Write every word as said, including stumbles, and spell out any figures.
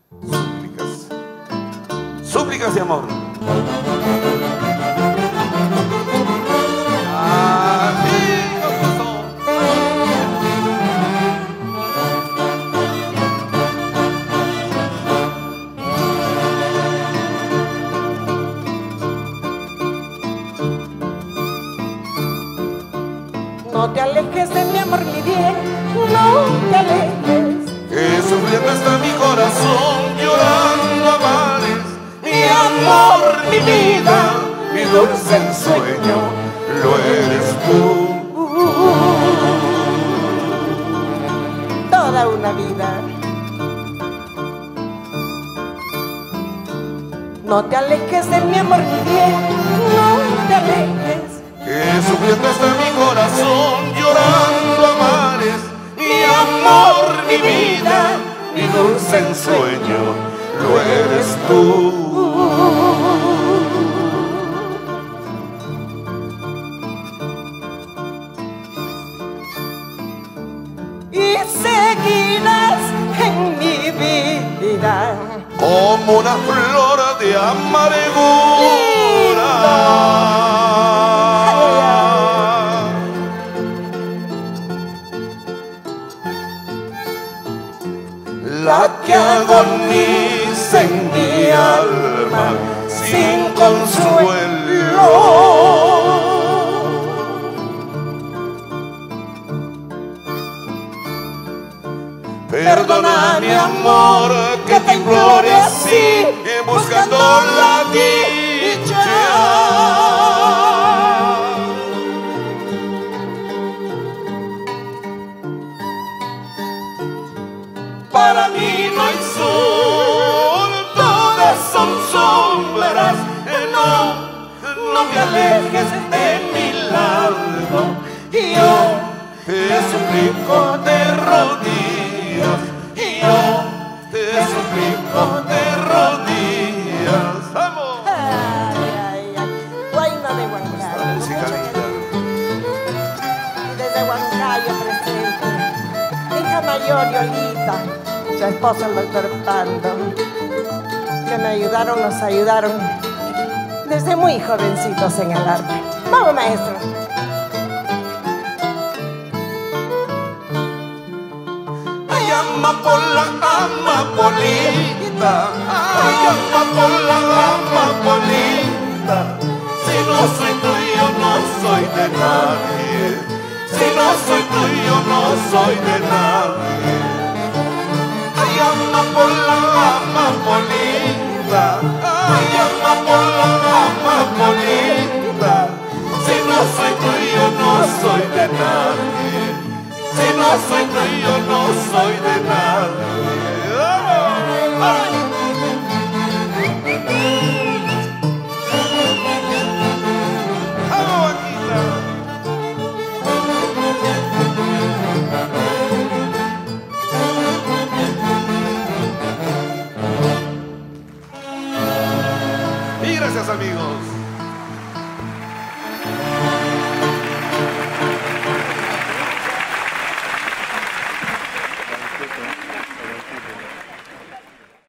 Súplicas, súplicas de amor. No te alejes de mi amor, mi bien, no te alejes. Que sufriendo está mi corazón, llorando a mares. Mi amor, mi vida, mi dulce ensueño, lo eres tú. Toda una vida. No te alejes de mi amor, mi bien, no te alejes. Que sufriendo está mi corazón, llorando a mares. Mi amor, mi vida, mi dulce ensueño, lo eres tú. Y seguirás en mi vida como una flor de amargura. La que agoniza en mi alma sin consuelo. Perdona mi amor que te implore así, buscando la dicha. Para mí no hay sol, todas son sombras. No, no te alejes de mi lado. Yo te suplico de rodillas. Yo te suplico de rodillas. ¡Vamos! Ay, ay, ay. Guayna de Huancayo. Música linda. Y desde Huancayo presente mi hija mayor, Yolita, su esposo el doctor Pando, que me ayudaron, nos ayudaron desde muy jovencitos en el arte. Vamos, maestro. Ay, amapola, amapolita. Ay, amapola, amapolita. Si no soy tuyo, no soy de nadie. Si no soy tuyo, no soy de nadie. Ay, amapola, amapolita. Ay, amapola, amapolita. Si no soy tuyo, no soy de nadie. Si no soy tuyo, no soy de nadie. ¡Vamos! Y gracias, amigos.